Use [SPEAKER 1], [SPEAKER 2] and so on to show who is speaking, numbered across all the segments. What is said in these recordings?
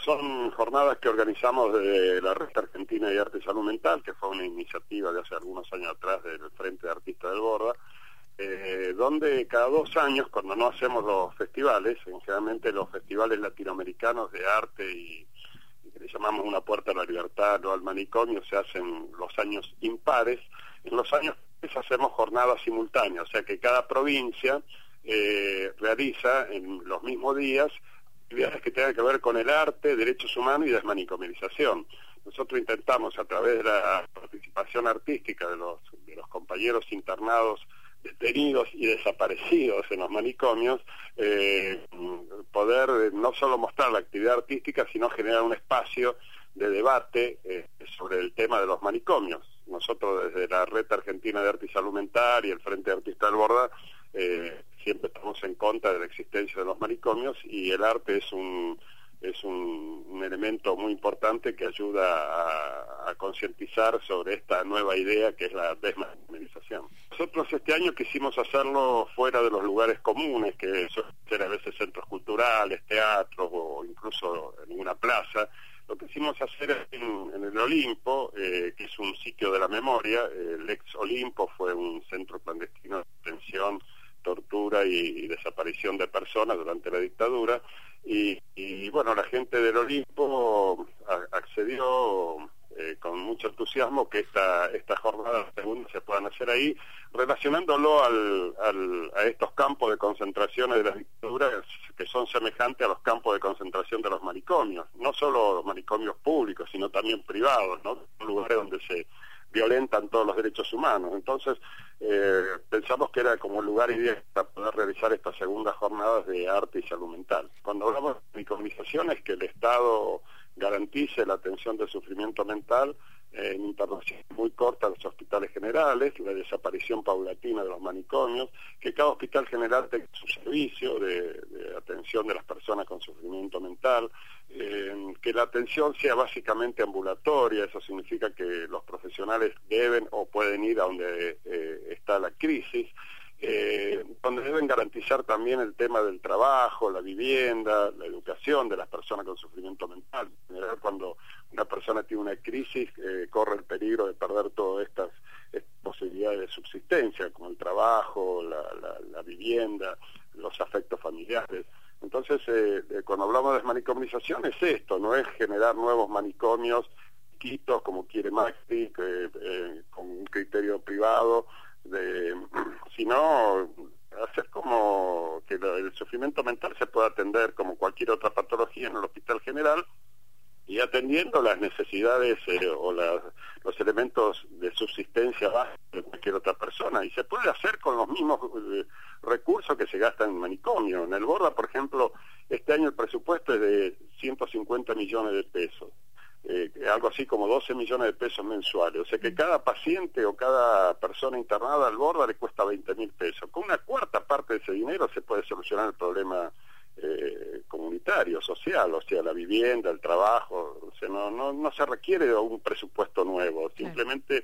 [SPEAKER 1] son jornadas que organizamos de la Red Argentina de Arte y Salud Mental, que fue una iniciativa de hace algunos años atrás del Frente de Artistas del Borda, donde cada 2 años, cuando no hacemos los festivales, generalmente los festivales latinoamericanos de arte y que le llamamos una puerta a la libertad o al manicomio, se hacen los años impares. En los años impares hacemos jornadas simultáneas, o sea que cada provincia realiza en los mismos días actividades que tengan que ver con el arte, derechos humanos y desmanicomialización. Nosotros intentamos, a través de la participación artística de los compañeros internados, detenidos y desaparecidos en los manicomios, poder no solo mostrar la actividad artística, sino generar un espacio de debate sobre el tema de los manicomios. Nosotros desde la Red Argentina de Arte y Salud Mental y el Frente de Artistas del Borda siempre estamos en contra de la existencia de los manicomios, y el arte es un elemento muy importante que ayuda a concientizar sobre esta nueva idea que es la desmanicomialización. Nosotros este año quisimos hacerlo fuera de los lugares comunes, que suelen ser a veces centros culturales, teatros o incluso en una plaza. Lo que quisimos hacer en el Olimpo, que es un sitio de la memoria. El ex Olimpo fue un centro clandestino de detención, tortura y desaparición de personas durante la dictadura, y bueno, la gente del Olimpo accedió con mucho entusiasmo que esta jornada segunda se puedan hacer ahí, relacionándolo a estos campos de concentraciones de la dictadura que son semejantes a los campos de concentración de los manicomios, no solo los manicomios públicos, sino también privados, ¿no? Lugares donde se violentan todos los derechos humanos. Entonces pensamos que era como el lugar ideal para poder realizar estas segundas jornadas de arte y salud mental. Cuando hablamos de manicomialización, es que el Estado garantice la atención del sufrimiento mental en internaciones muy cortas de los hospitales generales, la desaparición paulatina de los manicomios, que cada hospital general tenga su servicio de atención de las personas con sufrimiento mental, que la atención sea básicamente ambulatoria. Eso significa que los profesionales deben o pueden ir a donde está la crisis, donde deben garantizar también el tema del trabajo, la vivienda, la educación de las personas con sufrimiento mental. En general, cuando una persona tiene una crisis, corre el peligro de perder todas estas posibilidades de subsistencia, como el trabajo, la vivienda, los afectos familiares. Entonces, cuando hablamos de desmanicomialización es esto, no es generar nuevos manicomios chiquitos como quiere Macri, con un criterio privado, sino hacer como que el sufrimiento mental se pueda atender como cualquier otra patología en el hospital general, y atendiendo las necesidades o los elementos de subsistencia básica de cualquier otra persona, y se puede hacer con los mismos recursos que se gastan en manicomio. En el Borda, por ejemplo, este año el presupuesto es de 150 millones de pesos. Algo así como 12 millones de pesos mensuales, o sea que cada paciente o cada persona internada al Borda le cuesta 20.000 pesos. Con una cuarta parte de ese dinero se puede solucionar el problema comunitario, social, o sea, la vivienda, el trabajo. O sea, no se requiere un presupuesto nuevo, simplemente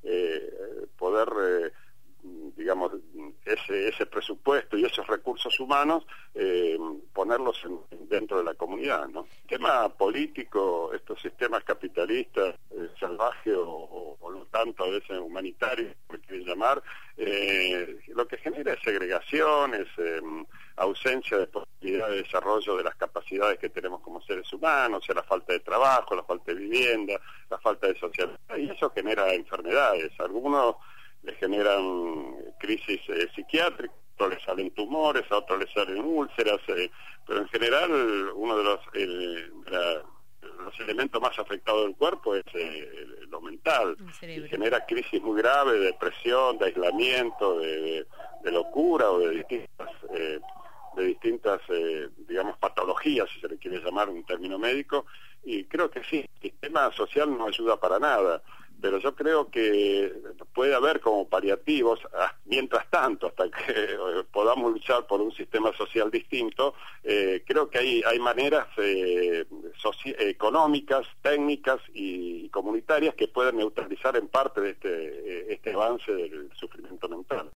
[SPEAKER 1] poder digamos, ese presupuesto y esos recursos humanos, ponerlos dentro de la comunidad, ¿no? El tema político, estos sistemas capitalistas salvajes o no tanto a veces humanitarios, como quieren llamar, lo que genera es segregación, es ausencia de posibilidad de desarrollo de las capacidades que tenemos como seres humanos, o sea, la falta de trabajo, la falta de vivienda, la falta de socialidad, y eso genera enfermedades. Algunos le generan crisis psiquiátricas, a otros les salen tumores, a otros les salen úlceras, pero en general uno de los elementos más afectados del cuerpo es lo mental, y genera crisis muy graves de depresión, de aislamiento, de locura o de distintas digamos, patologías, si se le quiere llamar un término médico, y creo que sí, el sistema social no ayuda para nada, pero yo creo que puede haber como paliativos, mientras tanto, hasta que podamos luchar por un sistema social distinto. Creo que hay maneras económicas, técnicas y comunitarias que pueden neutralizar en parte de este avance del sufrimiento mental.